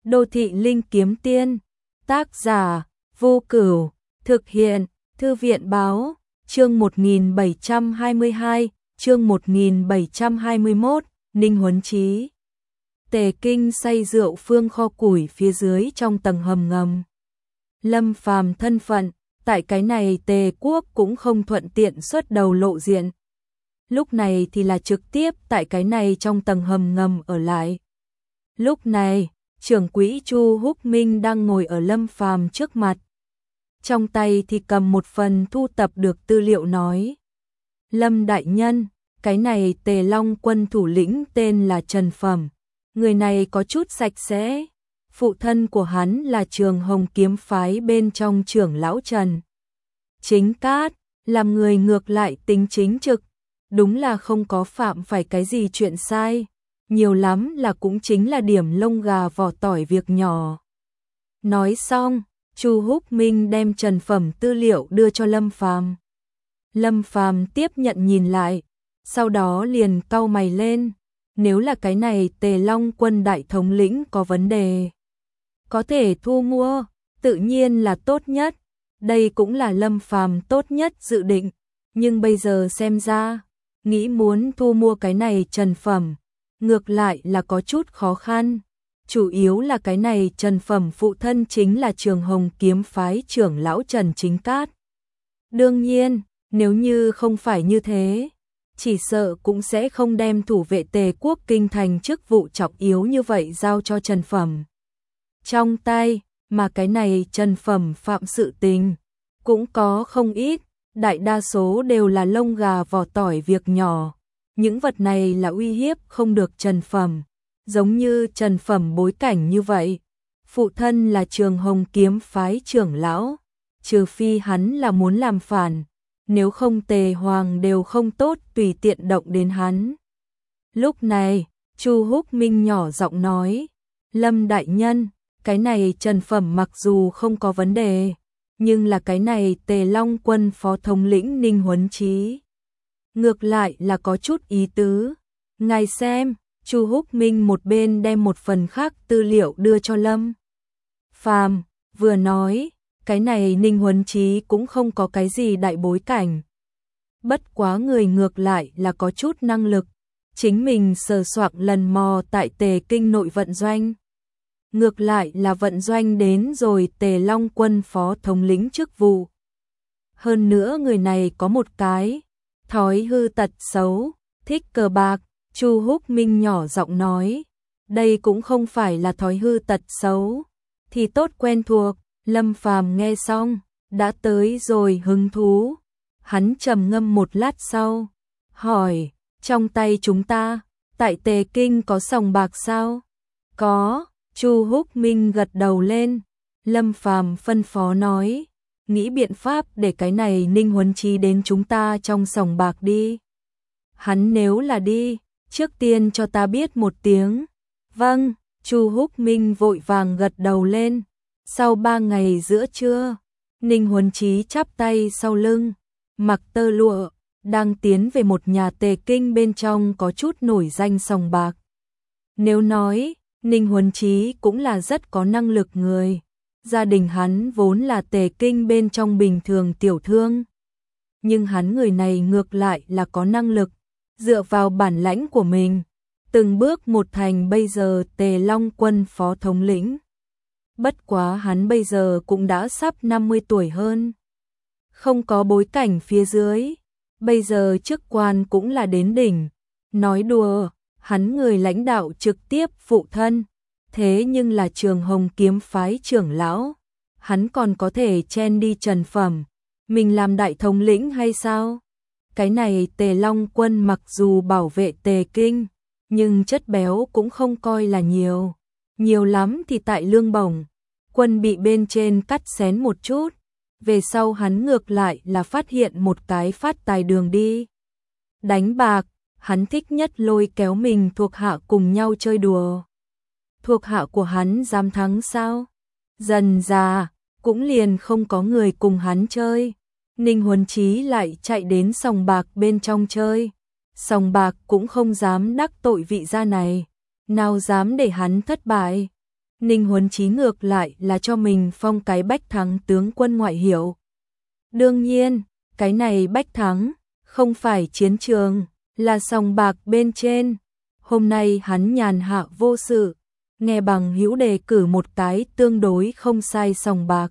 Đô thị linh kiếm tiên, tác giả, Vô Cửu, thực hiện, Thư viện báo, chương 1722, chương 1721, Ninh Huấn Chí. Tề Kinh say rượu phương kho củi phía dưới trong tầng hầm ngầm. Lâm Phàm thân phận, tại cái này Tề Quốc cũng không thuận tiện xuất đầu lộ diện. Lúc này thì là trực tiếp tại cái này trong tầng hầm ngầm ở lại. Lúc này, trưởng quỹ Chu Húc Minh đang ngồi ở Lâm Phàm trước mặt. Trong tay thì cầm một phần thu tập được tư liệu nói. Lâm đại nhân, cái này Tề Long quân thủ lĩnh tên là Trần Phẩm. Người này có chút sạch sẽ. Phụ thân của hắn là Trường Hồng kiếm phái bên trong trưởng lão Trần Chính Cát, làm người ngược lại tính chính trực. Đúng là không có phạm phải cái gì chuyện sai. Nhiều lắm là cũng chính là điểm lông gà vỏ tỏi việc nhỏ. Nói xong, Chu Húc Minh đem Trần Phẩm tư liệu đưa cho Lâm Phàm. Lâm Phàm tiếp nhận nhìn lại, sau đó liền cau mày lên. Nếu là cái này Tề Long quân đại thống lĩnh có vấn đề, có thể thu mua, tự nhiên là tốt nhất. Đây cũng là Lâm Phàm tốt nhất dự định, nhưng bây giờ xem ra, nghĩ muốn thu mua cái này Trần Phẩm, ngược lại là có chút khó khăn. Chủ yếu là cái này Trần Phẩm phụ thân chính là Trường Hồng kiếm phái trưởng lão Trần Chính Cát. Đương nhiên, nếu như không phải như thế, chỉ sợ cũng sẽ không đem thủ vệ Tề Quốc kinh thành chức vụ trọng yếu như vậy giao cho Trần Phẩm trong tay, mà cái này Trần Phẩm phạm sự tình cũng có không ít, đại đa số đều là lông gà vỏ tỏi việc nhỏ. Những vật này là uy hiếp không được Trần Phẩm, giống như Trần Phẩm bối cảnh như vậy. Phụ thân là Trường Hồng kiếm phái trưởng lão, trừ phi hắn là muốn làm phản, nếu không Tề Hoàng đều không tốt tùy tiện động đến hắn. Lúc này, Chu Húc Minh nhỏ giọng nói, Lâm đại nhân, cái này Trần Phẩm mặc dù không có vấn đề, nhưng là cái này Tề Long quân phó thống lĩnh Ninh Huấn Chí ngược lại là có chút ý tứ. Ngài xem, Chu Húc Minh một bên đem một phần khác tư liệu đưa cho Lâm Phàm, vừa nói, cái này Ninh Huấn Chí cũng không có cái gì đại bối cảnh. Bất quá người ngược lại là có chút năng lực, chính mình sờ soạng lần mò tại Tề Kinh nội vận doanh. Ngược lại là vận doanh đến rồi Tề Long quân phó thống lĩnh chức vụ. Hơn nữa người này có một cái thói hư tật xấu, thích cờ bạc. Chu Húc Minh nhỏ giọng nói, đây cũng không phải là thói hư tật xấu, thì tốt quen thuộc. Lâm Phàm nghe xong, đã tới rồi hứng thú. Hắn trầm ngâm một lát sau, hỏi, trong tay chúng ta, tại Tề Kinh có sòng bạc sao? Có. Chu Húc Minh gật đầu lên. Lâm Phàm phân phó nói, nghĩ biện pháp để cái này Ninh Huấn Chí đến chúng ta trong sòng bạc đi. Hắn nếu là đi, trước tiên cho ta biết một tiếng. Vâng. Chu Húc Minh vội vàng gật đầu lên. Sau 3 ngày giữa trưa, Ninh Huấn Chí chắp tay sau lưng, mặc tơ lụa, đang tiến về một nhà Tề Kinh bên trong có chút nổi danh sòng bạc. Nếu nói, Ninh Huấn Chí cũng là rất có năng lực người. Gia đình hắn vốn là Tề Kinh bên trong bình thường tiểu thương. Nhưng hắn người này ngược lại là có năng lực, dựa vào bản lãnh của mình, từng bước một thành bây giờ Tề Long quân phó thống lĩnh. Bất quá hắn bây giờ cũng đã sắp 50 tuổi hơn. Không có bối cảnh phía dưới, bây giờ chức quan cũng là đến đỉnh. Nói đùa, hắn người lãnh đạo trực tiếp phụ thân, thế nhưng là Trường Hồng kiếm phái trưởng lão, hắn còn có thể chen đi Trần Phẩm, mình làm đại thống lĩnh hay sao? Cái này Tề Long quân mặc dù bảo vệ Tề Kinh, nhưng chất béo cũng không coi là nhiều. Nhiều lắm thì tại lương bổng, quân bị bên trên cắt xén một chút. Về sau hắn ngược lại là phát hiện một cái phát tài đường đi. Đánh bạc, hắn thích nhất lôi kéo mình thuộc hạ cùng nhau chơi đùa. Thuộc hạ của hắn dám thắng sao? Dần già, cũng liền không có người cùng hắn chơi. Ninh Huấn Chí lại chạy đến sòng bạc bên trong chơi. Sòng bạc cũng không dám đắc tội vị gia này, nào dám để hắn thất bại. Ninh Huấn Chí ngược lại là cho mình phong cái Bách Thắng tướng quân ngoại hiệu. Đương nhiên, cái này Bách Thắng không phải chiến trường, là sòng bạc bên trên. Hôm nay hắn nhàn hạ vô sự, nghe bằng hữu đề cử một cái tương đối không sai sòng bạc.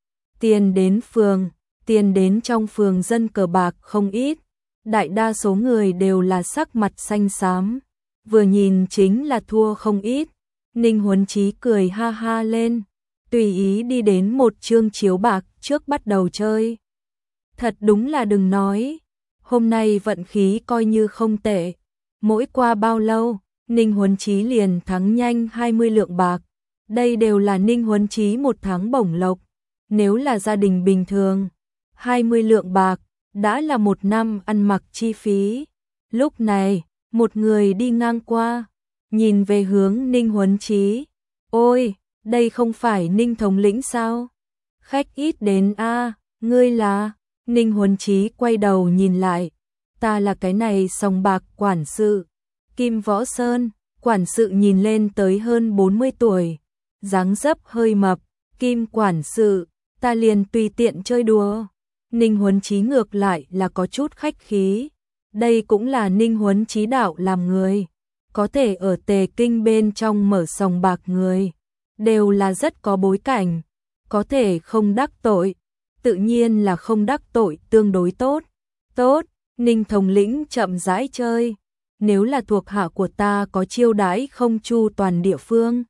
Tiền đến phường, tiền đến trong phường dân cờ bạc không ít, đại đa số người đều là sắc mặt xanh xám, vừa nhìn chính là thua không ít. Ninh Huấn Chí cười ha ha lên, tùy ý đi đến một chương chiếu bạc trước bắt đầu chơi. Thật đúng là đừng nói, hôm nay vận khí coi như không tệ, mỗi qua bao lâu, Ninh Huấn Chí liền thắng nhanh 20 lượng bạc, đây đều là Ninh Huấn Chí một tháng bổng lộc, nếu là gia đình bình thường, 20 lượng bạc đã là một năm ăn mặc chi phí. Lúc này, một người đi ngang qua, nhìn về hướng Ninh Huấn Chí, ôi, đây không phải Ninh thống lĩnh sao? Khách ít đến a, ngươi là? Ninh Huấn Chí quay đầu nhìn lại, ta là cái này sòng bạc quản sự, Kim Võ Sơn. Quản sự nhìn lên tới hơn 40 tuổi, dáng dấp hơi mập, Kim quản sự, ta liền tùy tiện chơi đùa. Ninh Huấn Chí ngược lại là có chút khách khí, đây cũng là Ninh Huấn Chí đạo làm người, có thể ở Tề Kinh bên trong mở sòng bạc người, đều là rất có bối cảnh, có thể không đắc tội, tự nhiên là không đắc tội tương đối tốt. Tốt, Ninh thống lĩnh chậm rãi chơi, nếu là thuộc hạ của ta có chiêu đãi không chu toàn địa phương,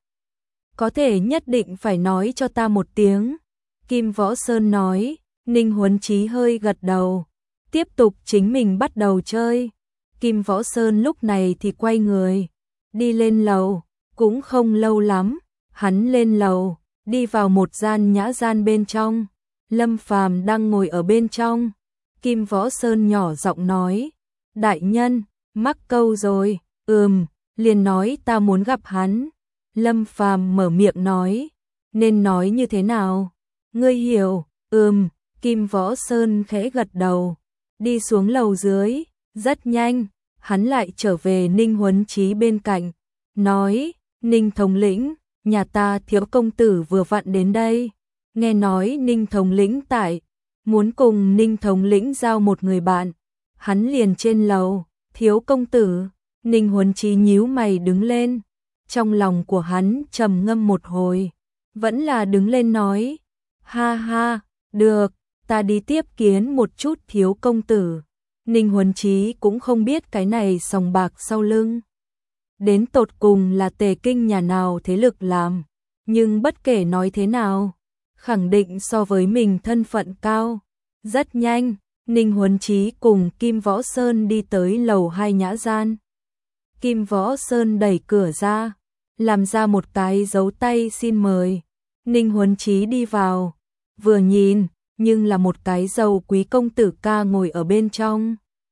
có thể nhất định phải nói cho ta một tiếng. Kim Võ Sơn nói. Ninh Huấn Chí hơi gật đầu, tiếp tục chính mình bắt đầu chơi. Kim Võ Sơn lúc này thì quay người, đi lên lầu, cũng không lâu lắm, hắn lên lầu, đi vào một gian nhã gian bên trong, Lâm Phàm đang ngồi ở bên trong. Kim Võ Sơn nhỏ giọng nói, đại nhân, mắc câu rồi, liền nói ta muốn gặp hắn. Lâm Phàm mở miệng nói, nên nói như thế nào? Ngươi hiểu, Kim Võ Sơn khẽ gật đầu, đi xuống lầu dưới, rất nhanh, hắn lại trở về Ninh Huấn Chí bên cạnh, nói, Ninh thống lĩnh, nhà ta thiếu công tử vừa vặn đến đây, nghe nói Ninh thống lĩnh tại, muốn cùng Ninh thống lĩnh giao một người bạn, hắn liền trên lầu, thiếu công tử. Ninh Huấn Chí nhíu mày đứng lên, trong lòng của hắn trầm ngâm một hồi, vẫn là đứng lên nói, ha ha, được, ta đi tiếp kiến một chút thiếu công tử. Ninh Huấn Chí cũng không biết cái này sòng bạc sau lưng đến tột cùng là Tề Kinh nhà nào thế lực làm, nhưng bất kể nói thế nào, khẳng định so với mình thân phận cao. Rất nhanh, Ninh Huấn Chí cùng Kim Võ Sơn đi tới lầu 2 nhã gian. Kim Võ Sơn đẩy cửa ra, làm ra một cái dấu tay xin mời. Ninh Huấn Chí đi vào, vừa nhìn, nhưng là một cái giàu quý công tử ca ngồi ở bên trong.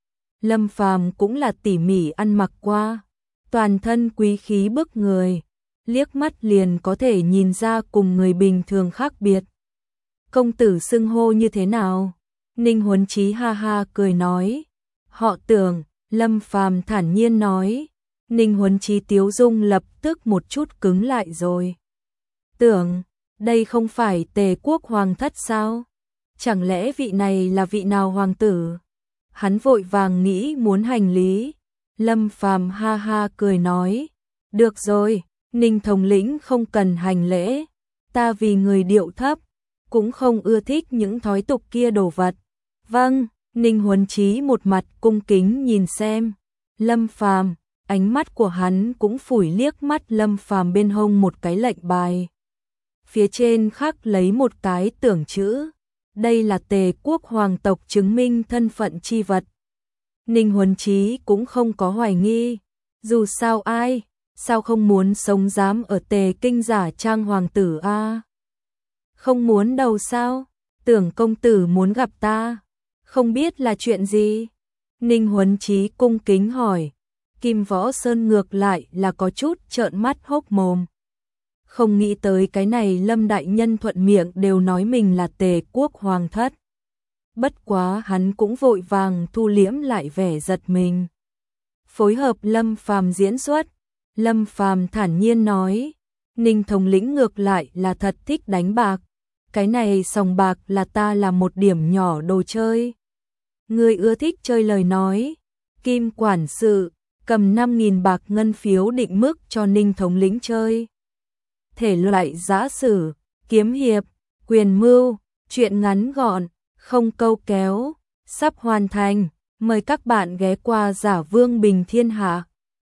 Lâm Phàm cũng là tỉ mỉ ăn mặc qua, toàn thân quý khí bức người, liếc mắt liền có thể nhìn ra cùng người bình thường khác biệt. Công tử xưng hô như thế nào? Ninh Huấn Chí ha ha cười nói, họ Tưởng. Lâm Phàm thản nhiên nói. Ninh Huấn Chí tiếu dung lập tức một chút cứng lại rồi. Tưởng, đây không phải Tề quốc hoàng thất sao? Chẳng lẽ vị này là vị nào hoàng tử? Hắn vội vàng nghĩ muốn hành lý. Lâm Phàm ha ha cười nói, được rồi, Ninh thống lĩnh không cần hành lễ, ta vì người điệu thấp, cũng không ưa thích những thói tục kia đồ vật. Vâng, Ninh Huấn Chí một mặt cung kính nhìn xem. Lâm Phàm, ánh mắt của hắn cũng phủi liếc mắt Lâm Phàm bên hông một cái lệnh bài. Phía trên khắc lấy một cái tưởng chữ, đây là Tề quốc hoàng tộc chứng minh thân phận chi vật. Ninh Huấn Chí cũng không có hoài nghi, dù sao sao không muốn sống dám ở Tề Kinh giả trang hoàng tử a? Không muốn đâu sao? Tưởng công tử muốn gặp ta, không biết là chuyện gì? Ninh Huấn Chí cung kính hỏi. Kim Võ Sơn ngược lại là có chút trợn mắt hốc mồm. Không nghĩ tới cái này Lâm đại nhân thuận miệng đều nói mình là Tề quốc hoàng thất. Bất quá hắn cũng vội vàng thu liễm lại vẻ giật mình. Phối hợp Lâm Phàm diễn xuất, Lâm Phàm thản nhiên nói, Ninh thống lĩnh ngược lại là thật thích đánh bạc. Cái này sòng bạc là ta là một điểm nhỏ đồ chơi. Ngươi ưa thích chơi lời nói. Kim quản sự cầm 5.000 bạc ngân phiếu định mức cho Ninh thống lĩnh chơi. Thể loại giã sử, kiếm hiệp, quyền mưu, truyện ngắn gọn, không câu kéo, sắp hoàn thành. Mời các bạn ghé qua Giả Vương Bình Thiên Hạ.